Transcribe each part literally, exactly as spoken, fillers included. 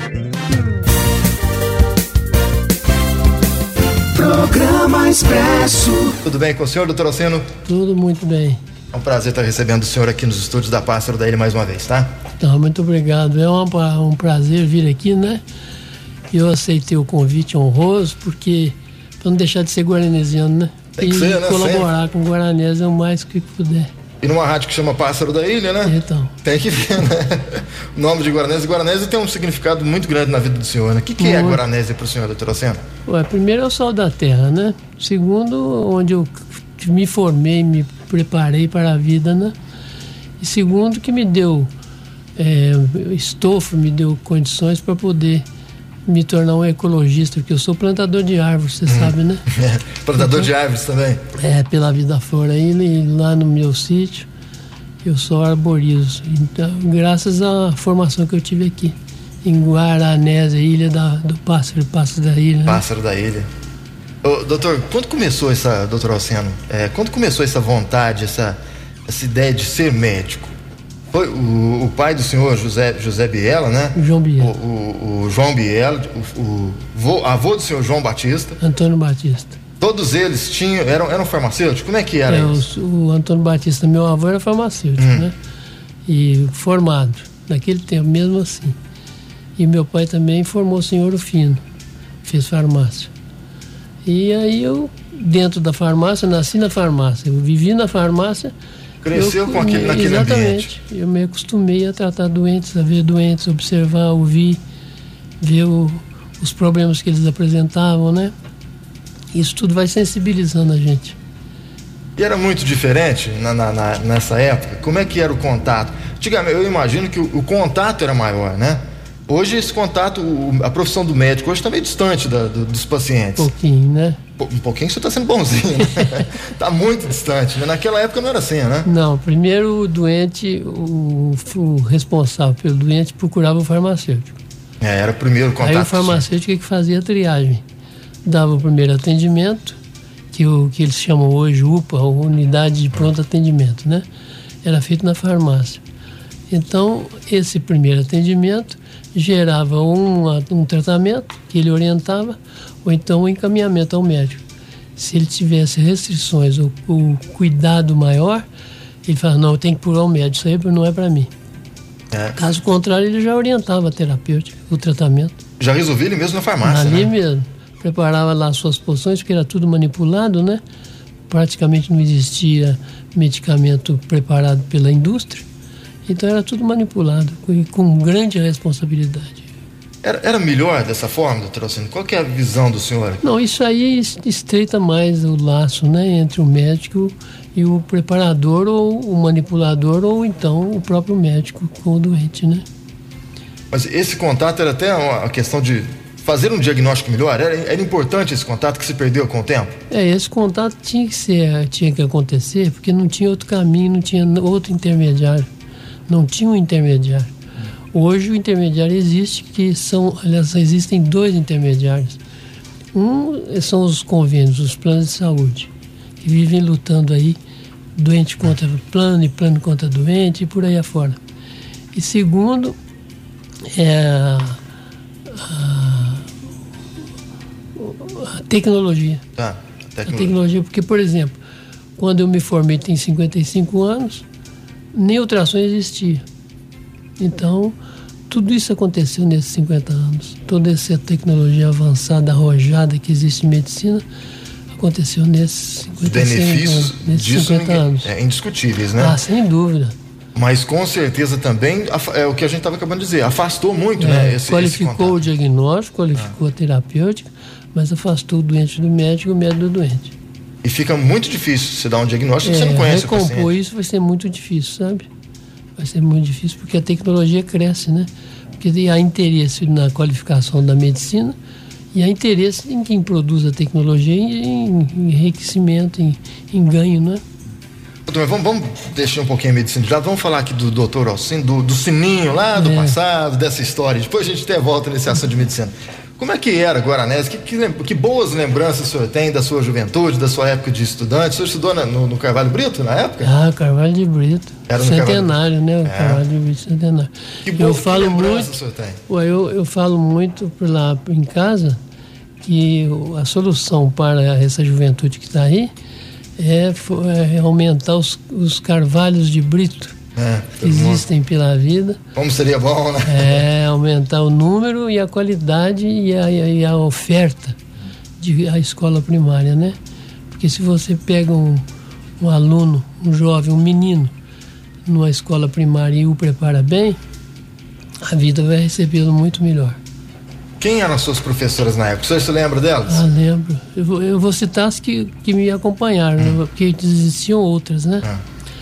Programa Expresso. Tudo bem com o senhor, doutor Alcino? Tudo muito bem. É um prazer estar recebendo o senhor aqui nos estúdios da Pássaro da Ilha mais uma vez, tá? Então, muito obrigado. É um, um prazer vir aqui, né? Eu aceitei o convite honroso, porque para não deixar de ser guaranesiano, né? Tem que e ser, né? colaborar Sempre. com o guaranese o mais que puder. E numa rádio que chama Pássaro da Ilha, né? Então. Tem que ver, né? O nome de Guaranese. Guaranese tem um significado muito grande na vida do senhor, né? O que, que é Guaranese para o senhor, doutor Alcino? Ué, primeiro é o sol da terra, né? Segundo, onde eu me formei, me preparei para a vida, né? E segundo, que me deu é, estofo, me deu condições para poder me tornar um ecologista, porque eu sou plantador de árvores, você hum. sabe, né? É, plantador então, de árvores também? É, pela vida fora aí, lá no meu sítio, eu sou arborizo. Então, graças à formação que eu tive aqui, em Guaranésia, ilha da, do Pássaro, Pássaro da Ilha. Né? Pássaro da Ilha. Ô, doutor, quando começou essa, doutor Alcino, é, quando começou essa vontade, essa, essa ideia de ser médico? Foi o, o pai do senhor, José, José Biela, né? João Biela. O, o, o João Biela, o, o vô, avô do senhor João Batista. Antônio Batista. Todos eles tinham, eram, eram farmacêuticos? Como é que era é, isso? O, o Antônio Batista, meu avô, era farmacêutico, hum. né? E formado, naquele tempo, mesmo assim. E meu pai também formou o senhor Rufino, fez farmácia. E aí eu, dentro da farmácia, nasci na farmácia, eu vivi na farmácia. Cresceu eu, com aquele, naquele exatamente, ambiente. Eu me acostumei a tratar doentes, a ver doentes, observar, ouvir, ver o, os problemas que eles apresentavam, né? Isso tudo vai sensibilizando a gente. E era muito diferente na, na, na, nessa época? Como é que era o contato? Antigamente, eu imagino que o, o contato era maior, né? Hoje esse contato, o, a profissão do médico hoje está meio distante da, do, dos pacientes. Um pouquinho, né? Um pouquinho você está sendo bonzinho, né? Tá muito distante, né? Naquela época não era assim, né? Não, primeiro o doente, o, o responsável pelo doente procurava o farmacêutico. É, era o primeiro contato. Aí o farmacêutico é que fazia a triagem. Dava o primeiro atendimento, que, o, que eles chamam hoje U P A, Unidade de Pronto Atendimento, né? Era feito na farmácia. Então, esse primeiro atendimento gerava um, um tratamento que ele orientava, ou então um encaminhamento ao médico. Se ele tivesse restrições ou, ou cuidado maior, ele falava, não, eu tenho que procurar o médico, isso aí não é para mim. É. Caso contrário, ele já orientava a terapêutica, o tratamento. Já resolvia ele mesmo na farmácia, ali né? mesmo. Preparava lá suas poções, porque era tudo manipulado, né? Praticamente não existia medicamento preparado pela indústria. Então era tudo manipulado, com, com grande responsabilidade. Era, era melhor dessa forma, doutor Alcino? Qual que é a visão do senhor? Não, isso aí estreita mais o laço, né, entre o médico e o preparador, ou o manipulador, ou então o próprio médico com o doente, né? Mas esse contato era até uma questão de fazer um diagnóstico melhor? Era, era importante esse contato que se perdeu com o tempo? É, esse contato tinha que ser, tinha que acontecer, porque não tinha outro caminho, não tinha outro intermediário. Não tinha um intermediário. Hoje o intermediário existe, que são, aliás, existem dois intermediários. Um são os convênios, os planos de saúde, que vivem lutando aí, doente contra plano e plano contra doente e por aí afora. E segundo, é a, a, a tecnologia. Ah, a tecnologia. A tecnologia, porque, por exemplo, quando eu me formei, tem cinquenta e cinco anos, nem ultrassom existia. Então, tudo isso aconteceu nesses cinquenta anos. Toda essa tecnologia avançada, arrojada que existe em medicina, aconteceu nesses cinquenta e cinco benefícios anos. Nesses disso cinquenta anos. É indiscutíveis, né? Ah, sem dúvida. Mas com certeza também, é o que a gente estava acabando de dizer, afastou muito, é, né? Esse, qualificou esse o diagnóstico, qualificou ah. a terapêutica, mas afastou o doente do médico e o médico do doente. E fica muito difícil você dar um diagnóstico é, que você não conhece o paciente. Recompor isso vai ser muito difícil, sabe? Vai ser muito difícil porque a tecnologia cresce, né? Porque há interesse na qualificação da medicina e há interesse em quem produz a tecnologia em enriquecimento, em, em ganho, né? Doutor, vamos, vamos deixar um pouquinho a medicina de lado, vamos falar aqui do doutor Alcino, do, do sininho lá do é. passado, dessa história. Depois a gente até volta nesse assunto de medicina. Como é que era Guaranés? Que, que, que boas lembranças o senhor tem da sua juventude, da sua época de estudante? O senhor estudou na, no, no Carvalho Brito na época? Ah, Carvalho de Brito. Era no centenário, né? O é. Carvalho de Brito centenário. Que boas, eu falo que muito, o senhor tem? Eu, eu falo muito por lá em casa que a solução para essa juventude que está aí é, é aumentar os, os carvalhos de Brito. É, que existem pela vida. Como seria bom, né? É, aumentar o número e a qualidade e a, e a oferta de a escola primária, né? Porque se você pega um, um aluno, um jovem, um menino, numa escola primária e o prepara bem, a vida vai recebê-lo muito melhor. Quem eram as suas professoras na época? O senhor se lembra delas? Ah, lembro. Eu vou, eu vou citar as que, que me acompanharam, hum. né? Porque existiam outras, né? Ah.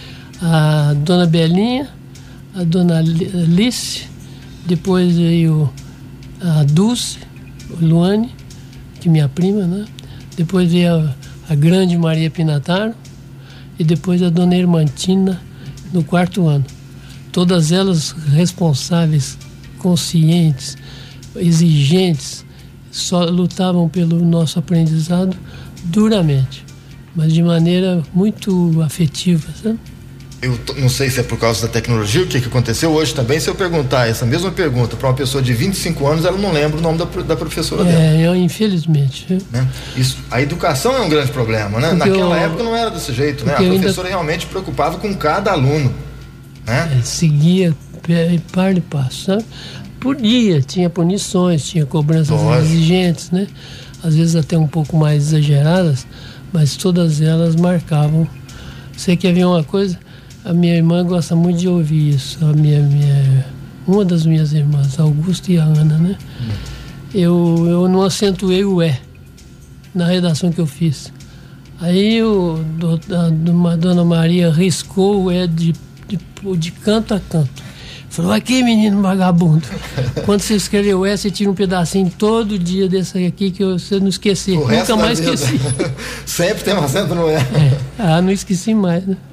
A dona Belinha, a dona Alice, depois veio a Dulce, a Luane, que é minha prima, né? Depois veio a, a grande Maria Pinataro e depois a dona Irmantina no quarto ano. Todas elas responsáveis, conscientes, exigentes, só lutavam pelo nosso aprendizado duramente, mas de maneira muito afetiva, sabe? Eu não sei se é por causa da tecnologia, o que, que aconteceu hoje também. Se eu perguntar essa mesma pergunta para uma pessoa de vinte e cinco anos, ela não lembra o nome da, da professora é, dela. É, eu, infelizmente. Né? Isso, a educação é um grande problema, né? Porque Naquela eu, época não era desse jeito, né? A professora ainda... realmente preocupava com cada aluno, né? É, seguia par de passo, sabe? Podia, tinha punições, tinha cobranças Lógico. exigentes, né? Às vezes até um pouco mais exageradas, mas todas elas marcavam. Você quer ver uma coisa? A minha irmã gosta muito de ouvir isso. A minha, minha, uma das minhas irmãs, a Augusta e a Ana, né? Hum. Eu, eu não acentuei o E na redação que eu fiz. Aí o, a, a dona Maria riscou o E de, de, de canto a canto. Falou, aqui menino vagabundo. Quando você escreveu E, você tira um pedacinho todo dia desse aqui que você não esquecer. O Nunca mais esqueci. Sempre tem um acento no E. É. Ah, não esqueci mais, né?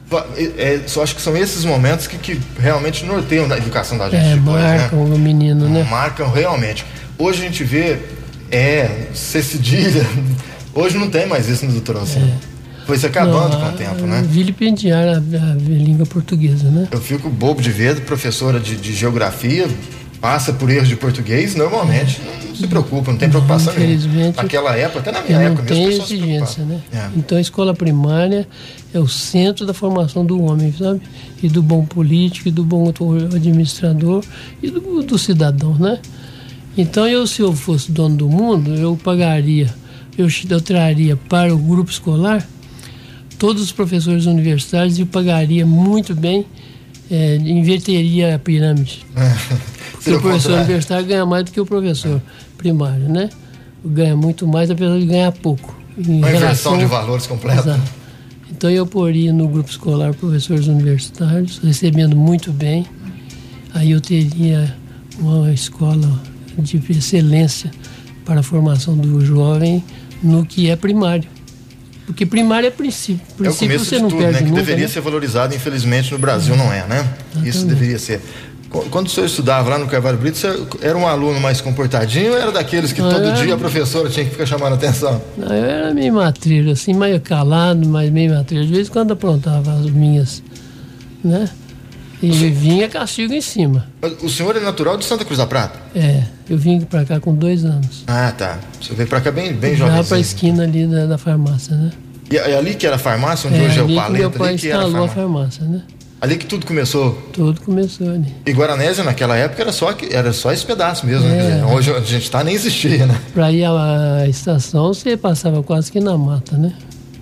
É, só acho que são esses momentos que, que realmente norteiam a educação da gente. É, depois, marcam né? o menino, né? Marcam realmente. Hoje a gente vê, é, C cedilha. Hoje não tem mais isso no doutorado. Assim. É. Foi se acabando não, com o tempo, né? Vilipendiar a, a, a língua portuguesa, né? Eu fico bobo de ver, professora de, de geografia, passa por erros de português, normalmente é. não se preocupa, não tem preocupação nenhuma. Naquela época, até na minha época mesmo, não tem exigência, né? É. Então a escola primária é o centro da formação do homem, sabe? E do bom político, e do bom administrador, e do, do cidadão, né? Então eu, se eu fosse dono do mundo, eu pagaria, eu, eu traria para o grupo escolar todos os professores universitários e eu pagaria muito bem, é, inverteria a pirâmide. Porque o professor universitário ganha mais do que o professor primário, né? Ganha muito mais, apesar de ganhar pouco. Uma inversão de valores completa. Exato. Então eu poria no grupo escolar professores universitários, recebendo muito bem. Aí eu teria uma escola de excelência para a formação do jovem no que é primário. Porque primário é princípio. Princípio é o você de não tudo, perde né? Que nunca, deveria né? ser valorizado, infelizmente no Brasil é. não é, né? Exatamente. Isso deveria ser. Quando o senhor estudava lá no Carvalho Brito, você era um aluno mais comportadinho ou era daqueles que não, todo dia era... a professora tinha que ficar chamando a atenção? Não, eu era meio matreiro, assim, meio calado, mas meio matreiro. De vez em quando aprontava as minhas, né? E vinha castigo em cima. O senhor é natural de Santa Cruz da Prata? É, eu vim pra cá com dois anos. Ah, tá. Você veio pra cá bem, bem jovem. Já pra esquina ali da, da farmácia, né? E é ali que era a farmácia, onde é, hoje é o paleta? paleta? Meu pai ali que era a instalou farmácia. a farmácia, né? Ali que tudo começou? Tudo começou ali. E Guaranésia naquela época era só, era só esse pedaço mesmo, é. né? Hoje a gente tá, nem existia, né? Pra ir à, à estação, você passava quase que na mata, né?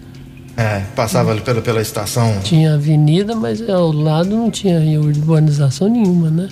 É, passava ali pela, pela estação. Tinha avenida, mas ao lado não tinha urbanização nenhuma, né?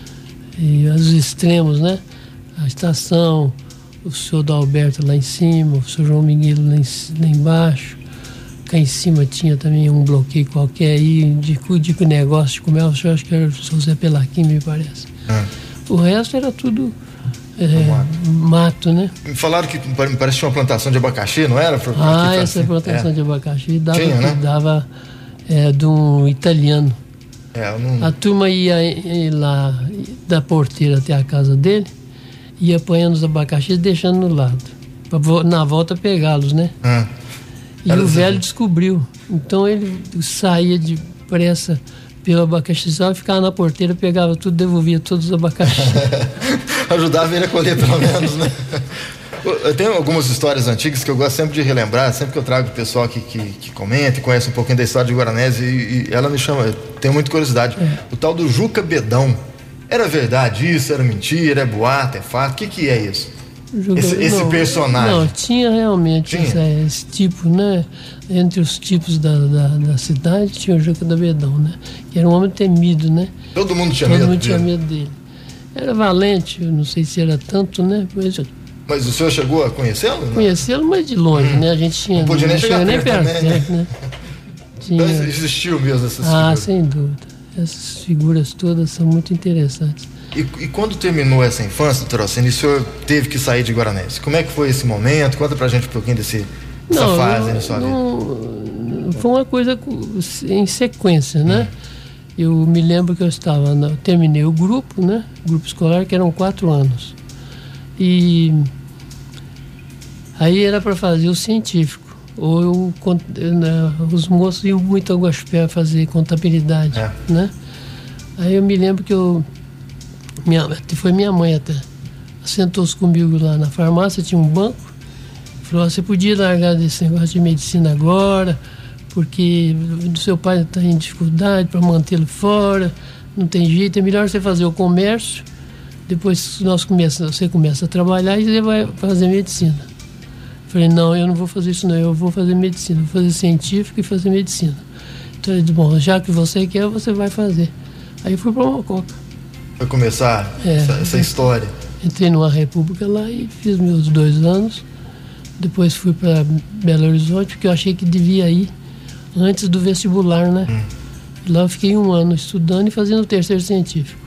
E os extremos, né? A estação, o senhor Dalberto lá em cima, o senhor João Miguel lá, lá embaixo. Cá em cima tinha também um bloqueio qualquer aí, de, de negócio de comer, eu acho que era o seu Zé Pelaquim, me parece. É. O resto era tudo é, mato. mato, né? Me falaram que me parece que tinha uma plantação de abacaxi, não era? Ah, essa assim. plantação é. de abacaxi dava, tinha, né? dava é, de um italiano. É, eu não... A turma ia, ia lá da porteira até a casa dele ia apanhando os abacaxis e deixando no lado, para na volta pegá-los, né? Hum. E o velho descobriu. Então ele saía depressa pelo abacaxizal e ficava na porteira, pegava tudo, devolvia todos os abacaxis. Ajudava ele a colher, pelo menos, né? Eu tenho algumas histórias antigas que eu gosto sempre de relembrar, sempre que eu trago o pessoal que, que, que comenta e conhece um pouquinho da história de Guaranésia, e, e ela me chama, eu tenho muita curiosidade. É. O tal do Juca Bedão, era verdade isso? Era mentira? É boato? É fato? O que que é isso? Juca, esse, esse não, personagem? Não, tinha realmente tinha. Esse, esse tipo, né? Entre os tipos da, da, da cidade, tinha o Juca da Bedão, né? Que era um homem temido, né? Todo mundo tinha Todo medo Todo mundo dele. tinha medo dele. Era valente, eu não sei se era tanto, né? Mas, mas o senhor chegou a conhecê-lo? Conhecê-lo, mas de longe, hum. né? A gente tinha... Não podia nem não chegar nem perto, também, né? né? Tinha... Então existiu mesmo essas ah, figuras? Ah, sem dúvida. Essas figuras todas são muito interessantes. E, e quando terminou essa infância, doutor Alcine, o senhor teve que sair de Guaranésia. Como é que foi esse momento? Conta pra gente um pouquinho desse, dessa não, fase não, na sua não, vida. Foi uma coisa em sequência, né? Hum. Eu me lembro que eu estava, na, terminei o grupo, né? Grupo escolar, que eram quatro anos. E aí era para fazer o científico. Ou eu, né, os moços iam muito ao Guaxupé fazer contabilidade, é. né? Aí eu me lembro que eu... Minha, foi minha mãe até. Sentou-se comigo lá na farmácia, tinha um banco. Falou, você podia largar desse negócio de medicina agora, porque o seu pai está em dificuldade para mantê-lo fora, não tem jeito, é melhor você fazer o comércio, depois nós começa, você começa a trabalhar e você vai fazer medicina. Falei, não, eu não vou fazer isso não, eu vou fazer medicina, vou fazer científico e fazer medicina. Então ele disse, bom, já que você quer, você vai fazer. Aí eu fui para Mococa. Foi começar é, essa, essa história. Entrei numa república lá e fiz meus dois anos. Depois fui para Belo Horizonte, porque eu achei que devia ir antes do vestibular, né? Hum. Lá eu fiquei um ano estudando e fazendo o terceiro científico.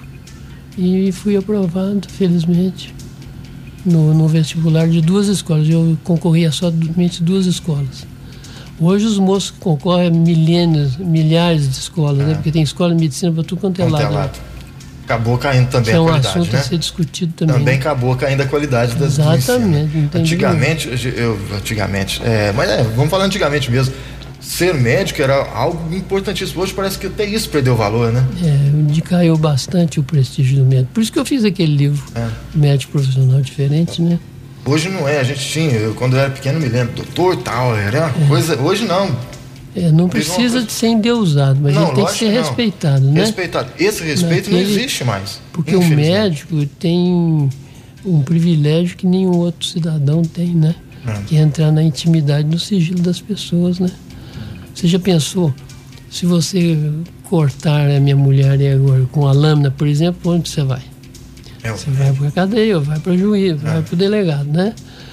E fui aprovado, felizmente, no, no vestibular de duas escolas. Eu concorria somente duas escolas. Hoje os moços concorrem a milênios, milhares de escolas, é. né? Porque tem escola de medicina para tudo quanto é lado. Né? Acabou caindo também é a um qualidade, assunto né? a ser discutido também. Também né? acabou caindo a qualidade das Exatamente. Antigamente, eu, antigamente, é, mas é, vamos falar antigamente mesmo. Ser médico era algo importantíssimo. Hoje parece que até isso perdeu valor, né? É, caiu bastante o prestígio do médico. Por isso que eu fiz aquele livro, é. Médico Profissional Diferente, né? Hoje não é, a gente tinha, eu, quando eu era pequeno me lembro, doutor tal, era uma é. coisa, hoje não. É, não precisa coisa... de ser endeusado, mas não, ele tem que ser que respeitado, né? Respeitado. Esse respeito Naquele... não existe mais. Porque o médico tem um privilégio que nenhum outro cidadão tem, né? Hum. Que é entrar na intimidade, no sigilo das pessoas, né? Você já pensou, se você cortar a minha mulher agora com a lâmina, por exemplo, onde você vai? É você vai para a cadeia, ou vai para o juiz, é. vai para o delegado, né?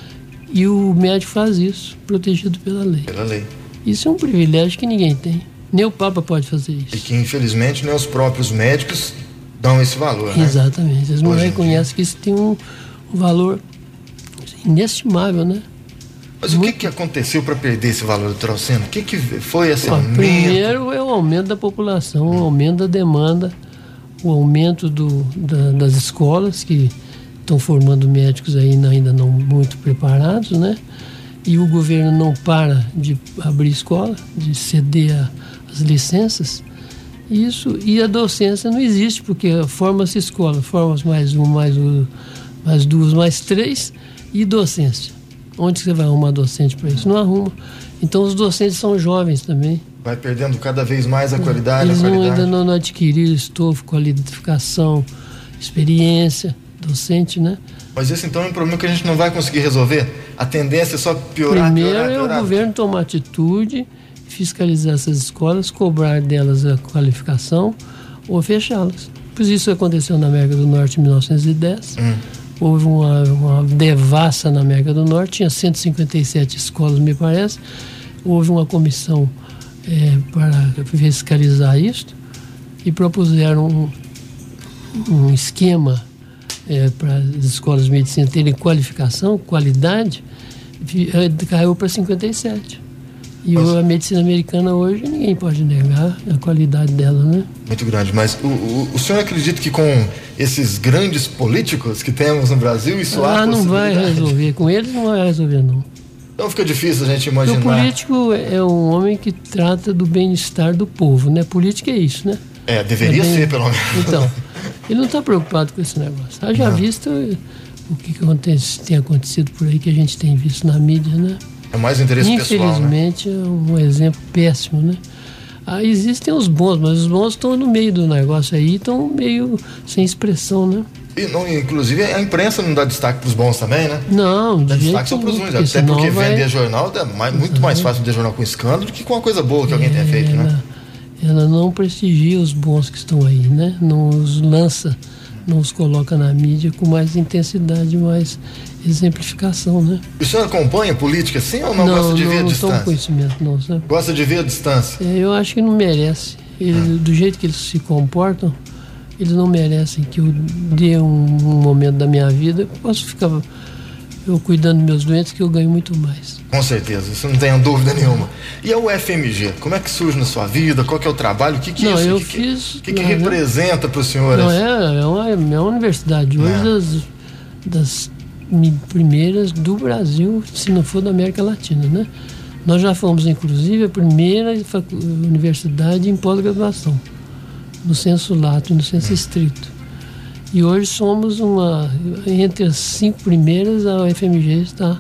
E o médico faz isso, protegido pela lei. Pela lei. Isso é um privilégio que ninguém tem. Nem o Papa pode fazer isso. E que, infelizmente, nem os próprios médicos dão esse valor, né? Exatamente. Eles não reconhecem que isso tem um, um valor inestimável, né? Mas Muito... o que, que aconteceu para perder esse valor, doutor Alcine? O que, que foi esse Bom, aumento? Primeiro é o aumento da população, o aumento da demanda, o aumento do, da, das escolas, que estão formando médicos aí ainda não muito preparados, né? E o governo não para de abrir escola, de ceder a, as licenças. Isso, e a docência não existe, porque forma-se escola, forma-se mais um, mais, um, mais duas, mais três, e docência. Onde você vai arrumar docente para isso? Não arruma. Então os docentes são jovens também. Vai perdendo cada vez mais a qualidade. Eles a qualidade. Não, ainda não, não adquiriram estofo, qualificação, experiência, docente, né? Mas esse então é um problema que a gente não vai conseguir resolver? A tendência é só piorar, Primeiro piorar, piorar? é o governo tomar atitude, fiscalizar essas escolas, cobrar delas a qualificação ou fechá-las. Pois isso aconteceu na América do Norte em mil novecentos e dez. Hum. Houve uma, uma devassa na América do Norte, tinha cento e cinquenta e sete escolas, me parece. Houve uma comissão é, para fiscalizar isso e propuseram um, um esquema é, para as escolas de medicina terem qualificação, qualidade, caiu para cinquenta e sete. E mas... a medicina americana hoje, ninguém pode negar a qualidade dela, né? Muito grande, mas o, o, o senhor acredita que com esses grandes políticos que temos no Brasil, isso há ah, não vai resolver, com eles não vai resolver, não. Então fica difícil a gente imaginar. O político é um homem que trata do bem-estar do povo, né? Política é isso, né? É, deveria é bem... ser, pelo menos. Então, ele não está preocupado com esse negócio. Haja visto o que, que acontece, tem acontecido por aí, que a gente tem visto na mídia, né? É mais interesse pessoal, né? Infelizmente, é um exemplo péssimo, né? Ah, existem os bons, mas os bons estão no meio do negócio aí, estão meio sem expressão, né? E não, inclusive a imprensa não dá destaque para os bons também, né? Não, dá destaque só para os ruins, até porque vai... vender jornal é mais, muito mais fácil vender jornal com escândalo do que com uma coisa boa que alguém é, tenha feito, né? Ela não prestigia os bons que estão aí, né? Não os lança, não os coloca na mídia com mais intensidade, mais exemplificação, né? O senhor acompanha política sim ou não, não gosta de não, ver a não distância? Não, conhecimento não, sabe? Gosta de ver a distância? É, eu acho que não merece. Ele, hum. Do jeito que eles se comportam, eles não merecem que eu dê um, um momento da minha vida. Eu posso ficar eu cuidando dos meus doentes, que eu ganho muito mais. Com certeza, isso não tenha dúvida nenhuma. E a U F M G, como é que surge na sua vida? Qual que é o trabalho? O que que não, isso? Eu que fiz, que, que, que não, representa para o senhor? Não, é, é, uma, é uma universidade hoje das, das primeiras do Brasil, se não for da América Latina, né? Nós já fomos, inclusive, a primeira universidade em pós-graduação, no senso lato e no senso estrito. E hoje somos uma, entre as cinco primeiras, a U F M G está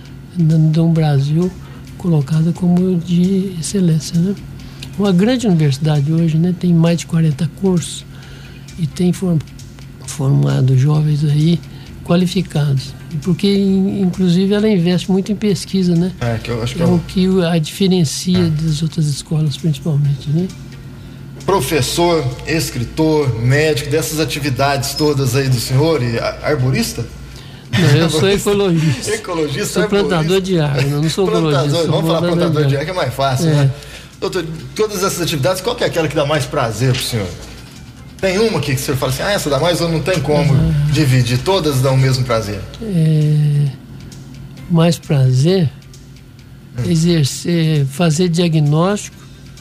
no Brasil colocada como de excelência, né? Uma grande universidade hoje, né? Tem mais de quarenta cursos e tem form, formado jovens aí qualificados. Porque, inclusive, ela investe muito em pesquisa, né? É, que eu acho que é eu... o que a diferencia é. das outras escolas, principalmente, né? Professor, escritor, médico, dessas atividades todas aí do senhor, e arborista? Não, eu sou ecologista. Ecologista, sou plantador de árvore, não sou plantador, ecologista. Vamos falar plantador de árvore, que é mais fácil, é. né? Doutor, todas essas atividades, qual que é aquela que dá mais prazer pro senhor? Tem uma aqui que o senhor fala assim, ah, essa dá mais, ou não tem como uhum. dividir, todas dão o mesmo prazer? É, mais prazer, hum. exercer, fazer diagnóstico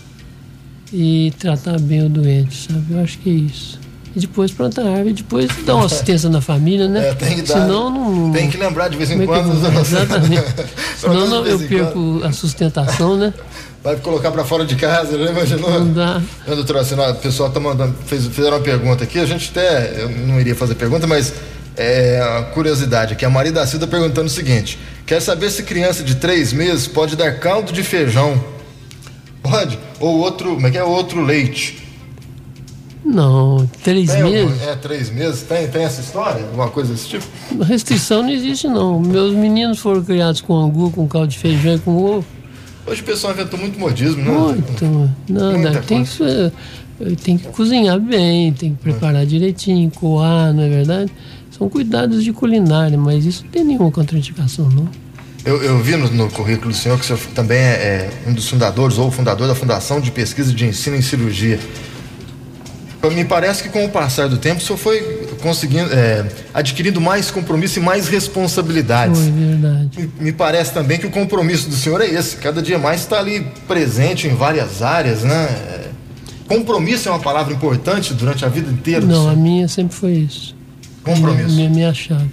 e tratar bem o doente, sabe? Eu acho que é isso. E depois plantar árvore, e depois dar uma assistência na família, né? É, tem que dar, senão não... Tem que lembrar de vez em quando. Que, exatamente. Senão não, eu perco quando. a sustentação, né? Vai colocar para fora de casa, né? Imaginou? Não dá. Não, doutor, assim, o pessoal tá mandando, fez, fizeram uma pergunta aqui, a gente até, eu não iria fazer pergunta, mas é a curiosidade aqui. A Maria da Silva perguntando o seguinte: quer saber se criança de três meses pode dar caldo de feijão? Pode? Ou outro, como é que é? Outro leite? Não, três tem meses? Algum, é, três meses. Tem, tem essa história? Alguma coisa desse tipo? Restrição não existe, não. Meus meninos foram criados com angu, com caldo de feijão e com ovo. Hoje o pessoal inventou muito modismo, né? Muito. Nada, tem que, tem que cozinhar bem, tem que preparar hum. direitinho, coar, não é verdade? São cuidados de culinária, mas isso não tem nenhuma contraindicação, não. Eu, eu vi no, no currículo do senhor que o senhor também é, é um dos fundadores ou fundador da Fundação de Pesquisa de Ensino em Cirurgia. Me parece que com o passar do tempo o senhor foi conseguindo, é, adquirindo mais compromisso e mais responsabilidades. Foi verdade. Me, me parece também que o compromisso do senhor é esse, cada dia mais está ali presente em várias áreas, né? É, compromisso é uma palavra importante durante a vida inteira? Não, a minha sempre foi isso. Compromisso. Minha, minha chave.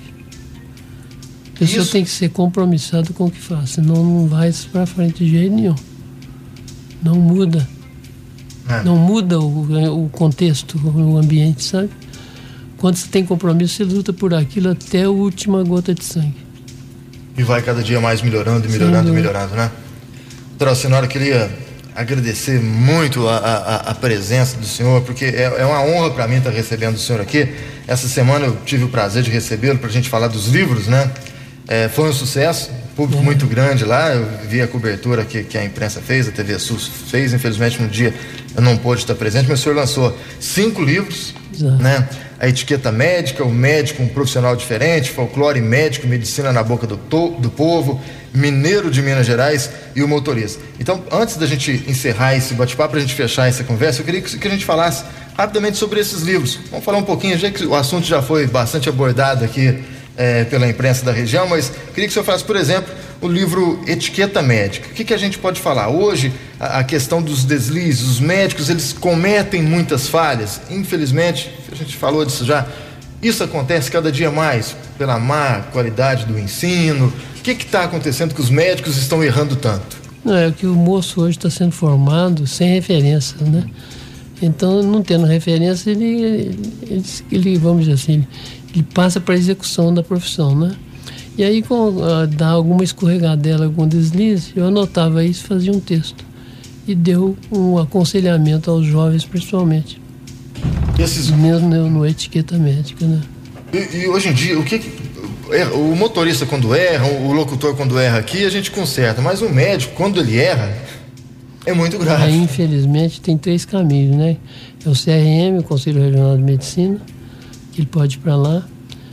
A pessoa isso. tem que ser compromissado com o que faz, senão não vai para frente de jeito nenhum. Não muda. É. Não muda o, o contexto, o ambiente, sabe? Quando você tem compromisso, você luta por aquilo até a última gota de sangue. E vai cada dia mais melhorando e melhorando e melhorando, né? Doutora Senhora, queria agradecer muito a, a, a presença do senhor, porque é, é uma honra para mim estar recebendo o senhor aqui. Essa semana eu tive o prazer de recebê-lo para a gente falar dos livros, né? É, foi um sucesso, público é. muito grande lá. Eu vi a cobertura que, que a imprensa fez, a T V Sul fez. Infelizmente, no dia eu não pude estar presente, mas o senhor lançou cinco livros, Exato. né? A etiqueta médica, o médico, um profissional diferente, folclore médico, medicina na boca do, to, do povo, mineiro de Minas Gerais e o motorista. Então, antes da gente encerrar esse bate-papo, para a gente fechar essa conversa, eu queria que, que a gente falasse rapidamente sobre esses livros. Vamos falar um pouquinho, já que o assunto já foi bastante abordado aqui é, pela imprensa da região, mas queria que o senhor falasse, por exemplo, o livro Etiqueta Médica. O que, que a gente pode falar? Hoje, a, a questão dos deslizes, os médicos, eles cometem muitas falhas. Infelizmente, a gente falou disso já, isso acontece cada dia mais pela má qualidade do ensino. O que está acontecendo que os médicos estão errando tanto? Não, é que o moço hoje está sendo formado sem referências, né? Então, não tendo referência, ele, ele, ele vamos dizer assim, ele, ele passa para a execução da profissão, né? E aí, com uh, dá alguma escorregadela, algum deslize, eu anotava isso, fazia um texto e deu um aconselhamento aos jovens, principalmente. Esses... Mesmo no, no Etiqueta Médica, né? E, e hoje em dia, o que, que o motorista quando erra, o locutor quando erra aqui, a gente conserta, mas o médico, quando ele erra, é muito grave. Aí, infelizmente, tem três caminhos, né? É o C R M, o Conselho Regional de Medicina, que ele pode ir para lá,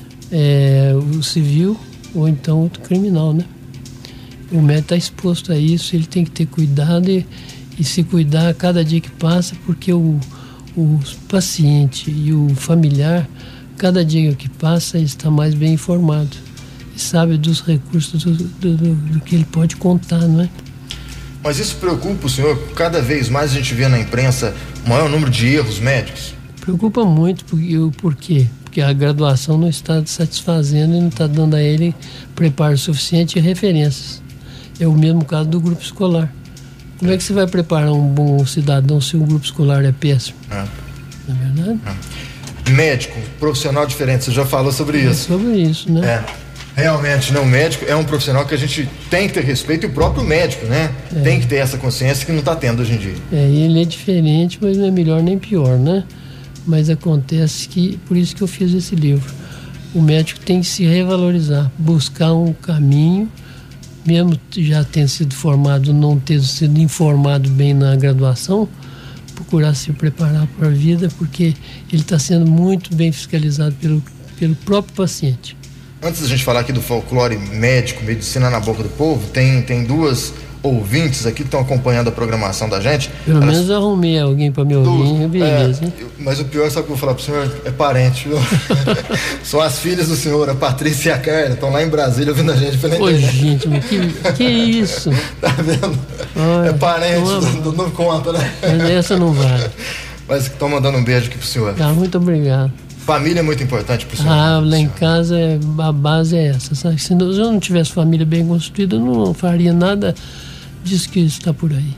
é o civil ou então o criminal, né? O médico está exposto a isso, ele tem que ter cuidado e, e se cuidar a cada dia que passa, porque o, o paciente e o familiar, cada dia que passa, está mais bem informado e sabe dos recursos do, do, do, do que ele pode contar, não é? Mas isso preocupa o senhor? Cada vez mais a gente vê na imprensa o maior número de erros médicos. Preocupa muito, porque, por quê? Porque a graduação não está satisfazendo e não está dando a ele preparo suficiente e referências. É o mesmo caso do grupo escolar. Como é que você vai preparar um bom cidadão se o grupo escolar é péssimo? É. Não é verdade? É. Médico, profissional diferente, você já falou sobre isso. É sobre isso, né? É. Realmente, não, o médico é um profissional que a gente tem que ter respeito, e o próprio médico, né? É. Tem que ter essa consciência que não está tendo hoje em dia. É, ele é diferente, mas não é melhor nem pior, né? Mas acontece que, por isso que eu fiz esse livro, o médico tem que se revalorizar, buscar um caminho, mesmo já tendo sido formado, não tendo sido informado bem na graduação, procurar se preparar para a vida, porque ele está sendo muito bem fiscalizado pelo, pelo próprio paciente. Antes da gente falar aqui do folclore médico, medicina na boca do povo, tem, tem duas ouvintes aqui que estão acompanhando a programação da gente. Pelo Elas... menos arrumei alguém para me ouvir, do, beleza. É, mas o pior, sabe o que eu vou falar pro senhor? É parente, viu? São as filhas do senhor, a Patrícia e a Carla, estão lá em Brasília ouvindo a gente pela internet. Ô, gente, mas que, que isso? Tá vendo? Olha, é parente, não, não conta, né? Mas essa não vale. Mas estão mandando um beijo aqui pro senhor. Tá, muito obrigado. Família é muito importante pro senhor. Ah, lá em casa é, a base é essa, sabe? Se eu não tivesse família bem constituída, eu não faria nada disso que está por aí.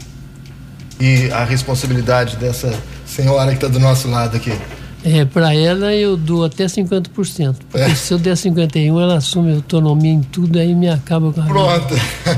E a responsabilidade dessa senhora que está do nosso lado aqui? É, para ela eu dou até cinquenta por cento. Porque é. se eu der cinquenta e um por cento, ela assume autonomia em tudo, aí me acaba com a Pronto.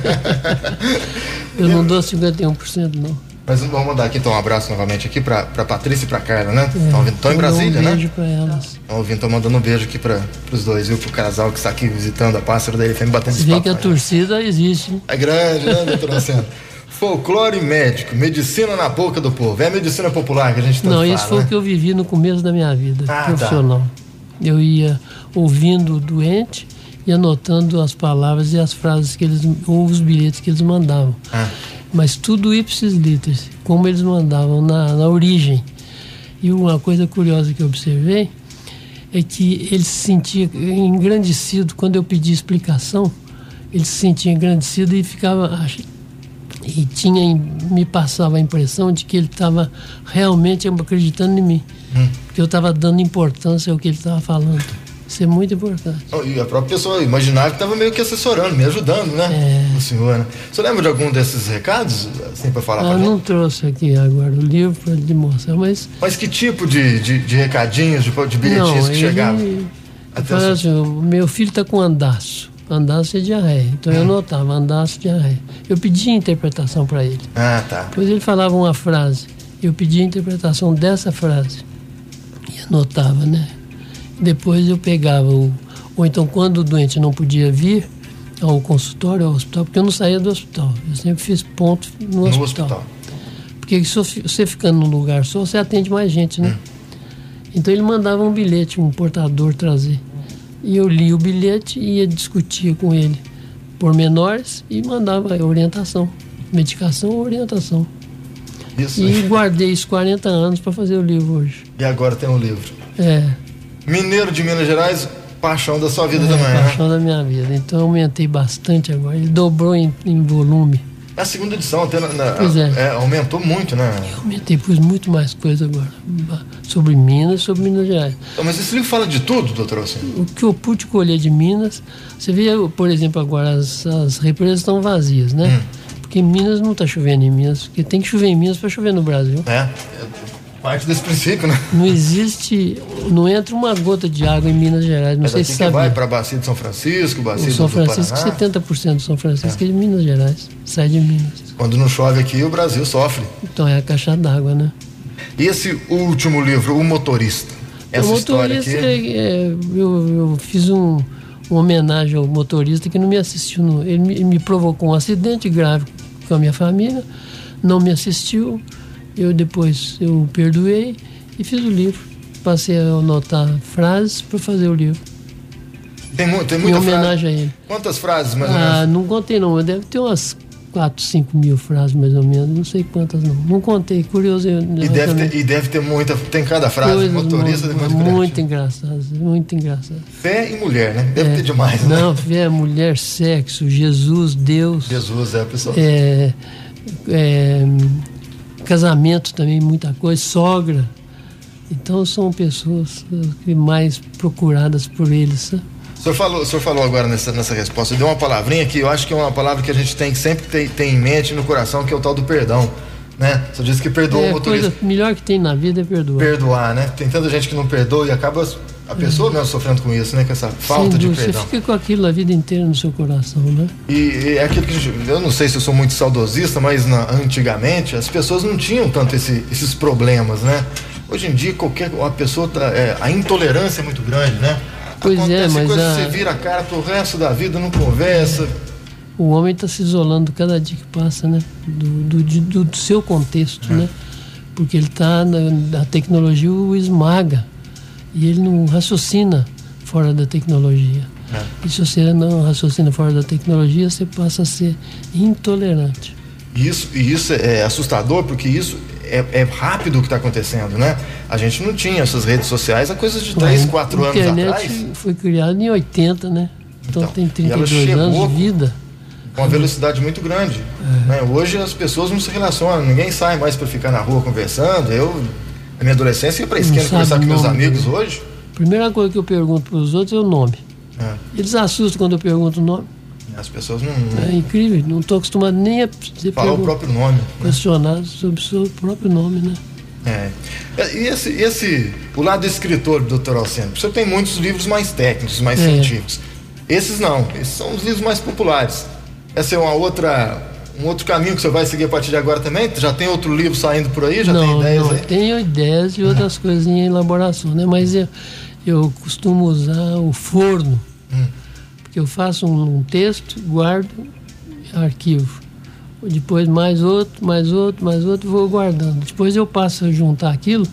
Eu não dou cinquenta e um por cento, não. Mas vamos mandar aqui então um abraço novamente aqui pra, pra Patrícia e pra Carla, né? Estão é, em Brasília, um né? Um beijo pra elas. Estão ouvindo, estão mandando um beijo aqui pra, pros dois, viu? Pro casal que está aqui visitando a Pássaro da F M, batendo esse papo. Vê que a torcida existe. É grande, né, doutor Anselmo? Folclore médico, medicina na boca do povo. É a medicina popular que a gente tanto Não, fala, isso foi né? o que eu vivi no começo da minha vida ah, profissional. Tá. Eu ia ouvindo o doente e anotando as palavras e as frases que eles, ou os bilhetes que eles mandavam. Ah. Mas tudo ipsis literis, como eles mandavam na, na origem. E uma coisa curiosa que eu observei é que ele se sentia engrandecido quando eu pedia explicação. Ele se sentia engrandecido e ficava e tinha me passava a impressão de que ele estava realmente acreditando em mim, hum. que eu estava dando importância ao que ele estava falando. Isso é muito importante. E a própria pessoa imaginava que estava meio que assessorando, me ajudando, né? É. O senhor, né? Você lembra de algum desses recados, assim, para falar ah, pra gente? Eu não trouxe aqui agora o livro para lhe mostrar, mas... Mas que tipo de, de, de recadinhos, de, de bilhetinhos não, que chegavam? Fala assim, o meu filho está com andaço. Andaço é diarreia. Então hum. eu anotava, andaço, diarreia. Eu pedia interpretação para ele. Ah, tá. Depois ele falava uma frase. Eu pedia a interpretação dessa frase. E anotava, né? Depois eu pegava o... Ou então, quando o doente não podia vir ao consultório, ao hospital, porque eu não saía do hospital. Eu sempre fiz ponto no, no hospital. hospital. Porque se você ficando num lugar só, você atende mais gente, né? Hum. Então ele mandava um bilhete, um portador trazer. E eu li o bilhete e ia discutir com ele pormenores e mandava orientação. Medicação ou orientação. Isso. E guardei isso quarenta anos para fazer o livro hoje. E agora tem um livro. É. Mineiro de Minas Gerais, paixão da sua vida é, também, né? Paixão da minha vida. Então eu aumentei bastante agora. Ele dobrou em, em volume. A segunda edição até na, na, Pois é. é, aumentou muito, né? Eu aumentei, pus muito mais coisa agora. Sobre Minas, sobre Minas Gerais. Então, mas esse livro fala de tudo, doutor Alcino? O que eu pude colher de Minas, você vê, por exemplo, agora as, as represas estão vazias, né? Hum. Porque em Minas não está chovendo em Minas, porque tem que chover em Minas para chover no Brasil. É, é parte desse princípio, né? Não existe, não entra uma gota de água em Minas Gerais, não é sei se sabe. Vai para a bacia de São Francisco, bacia o São do, Francisco, do Paraná. setenta por cento do São Francisco é. é de Minas Gerais, sai de Minas. Quando não chove aqui, o Brasil sofre. Então é a caixa d'água, né? E esse último livro, O Motorista? Essa o história motorista, aqui... é, eu, eu fiz um, uma homenagem ao motorista que não me assistiu. No, ele, me, ele me provocou um acidente grave com a minha família, não me assistiu. Eu depois eu perdoei e fiz o livro. Passei a anotar frases para fazer o livro. Tem, tem muita em homenagem frase. a ele. Quantas frases, mais ou ah, menos? Não contei não, deve ter umas quatro, cinco mil frases mais ou menos, não sei quantas não. Não contei, curioso. E deve, ter, e deve ter muita, tem cada frase, Coisas motorista muito, muito, muito engraçado, muito engraçado. Fé e mulher, né? Deve é, ter demais, né? Não, fé, mulher, sexo, Jesus, Deus. Jesus, é, pessoal. É, é, casamento também, muita coisa, sogra. Então são pessoas que mais procuradas por eles, né? O senhor falou, o senhor falou agora nessa, nessa resposta, deu uma palavrinha que eu acho que é uma palavra que a gente tem que sempre ter, ter em mente no coração, que é o tal do perdão, né? Você disse que perdoa é, o motorista. Coisa melhor que tem na vida é perdoar. Perdoar, né? Tem tanta gente que não perdoa e acaba a pessoa é. mesmo sofrendo com isso, né? Com essa falta de perdão. Você fica com aquilo a vida inteira no seu coração, né? E, e é aquilo que a gente, eu não sei se eu sou muito saudosista, mas na, antigamente as pessoas não tinham tanto esse, esses problemas, né? Hoje em dia qualquer uma pessoa tá, é, a intolerância é muito grande, né? Pois Acontece é, mas coisa a... você vira a cara pro resto da vida, não conversa. O homem está se isolando cada dia que passa, né? Do, do, do, do seu contexto, é. né? Porque ele está a tecnologia o esmaga e ele não raciocina fora da tecnologia. É. E se você não raciocina fora da tecnologia, você passa a ser intolerante. Isso, e isso é assustador, porque isso é, é rápido o que está acontecendo, né? A gente não tinha essas redes sociais há coisa de três, quatro anos atrás. A internet foi criada em oitenta, né? Então, então tem trinta e dois anos de vida. Com uma velocidade muito grande. É. Né? Hoje as pessoas não se relacionam, ninguém sai mais para ficar na rua conversando. Eu, na minha adolescência, ia para a esquina conversar com meus amigos dele. Hoje. A primeira coisa que eu pergunto para os outros é o nome. É. Eles assustam quando eu pergunto o nome. As pessoas não... não... É incrível, não estou acostumado nem a falar o próprio nome. Questionado né? sobre o seu próprio nome, né? É. E esse, esse, o lado escritor, doutor Alcino, o senhor tem muitos livros mais técnicos, mais é. científicos. Esses não, esses são os livros mais populares. Essa é uma outra, um outro caminho que o senhor vai seguir a partir de agora também? Já tem outro livro saindo por aí? Já não, tem ideias não, aí? Tenho ideias e outras uhum. coisas em elaboração, né? Mas eu, eu costumo usar o forno. Hum. Porque eu faço um, um texto, guardo, arquivo. Depois mais outro, mais outro, mais outro, vou guardando. Depois eu passo a juntar aquilo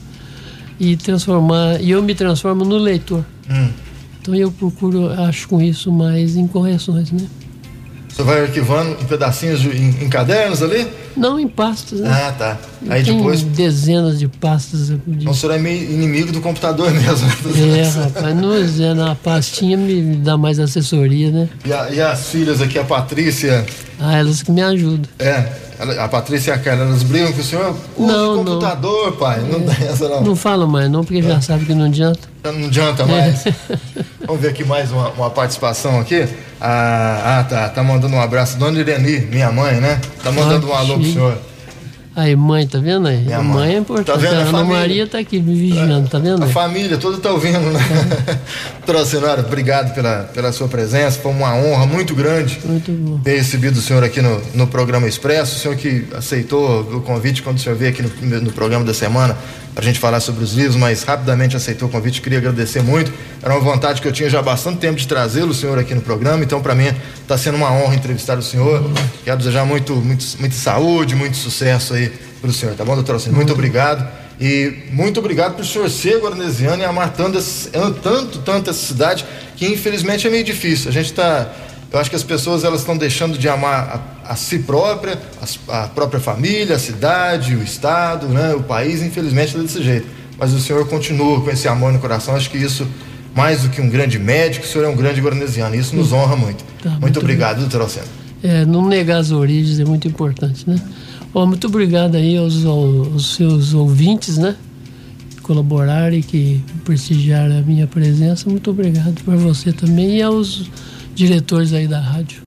e transformar, e eu me transformo no leitor. Hum. Então eu procuro, acho com isso mais incorreções, né? Você vai arquivando em pedacinhos, de, em, em cadernos ali? Não, em pastas, né? Ah, tá. Aí tem depois... dezenas de pastas. De... Então o senhor é meio inimigo do computador mesmo. É, rapaz, não é, na pastinha me dá mais assessoria, né? E, a, e as filhas aqui, a Patrícia... Ah, elas que me ajudam. É, a Patrícia e a Carla, elas brigam com o senhor? Use não, computador, não. pai, não é, tem essa não. Não fala mais não, porque é. já sabe que não adianta. Não adianta mais. É. Vamos ver aqui mais uma, uma participação aqui. Ah, ah, tá, tá mandando um abraço, Dona Ireni, minha mãe, né? Tá mandando ah, um alô pro senhor. Aí, mãe, tá vendo aí? Minha a mãe. mãe é importante. Tá vendo? A, a Ana Maria tá aqui me vigiando, tá vendo? A família toda tá ouvindo, né? Doutora Senhora, obrigado pela, pela sua presença. Foi uma honra muito grande muito bom. ter recebido o senhor aqui no, no programa Expresso. O senhor que aceitou o convite quando o senhor veio aqui no, no programa da semana pra gente falar sobre os livros, mas rapidamente aceitou o convite. Queria agradecer muito. Era uma vontade que eu tinha já há bastante tempo de trazê-lo, o senhor, aqui no programa. Então, para mim, está sendo uma honra entrevistar o senhor. Uhum. Quero desejar muito, muito, muita saúde, muito sucesso aí para o senhor, tá bom, doutor Alcino? Muito obrigado. E muito obrigado por o senhor ser guarnesiano e amar tanto, tanto, tanto essa cidade, que infelizmente é meio difícil. A gente está... Eu acho que as pessoas elas estão deixando de amar a, a si própria, a, a própria família, a cidade, o estado, né, o país, infelizmente é desse jeito. Mas o senhor continua com esse amor no coração. Acho que isso mais do que um grande médico, o senhor é um grande guarnesiano. Isso nos honra muito. Tá, muito, muito obrigado, doutor Alceno. É, não negar as origens é muito importante, né? Bom, muito obrigado aí aos, aos seus ouvintes, né? Que colaboraram e que prestigiaram a minha presença. Muito obrigado por você também e aos diretores aí da rádio.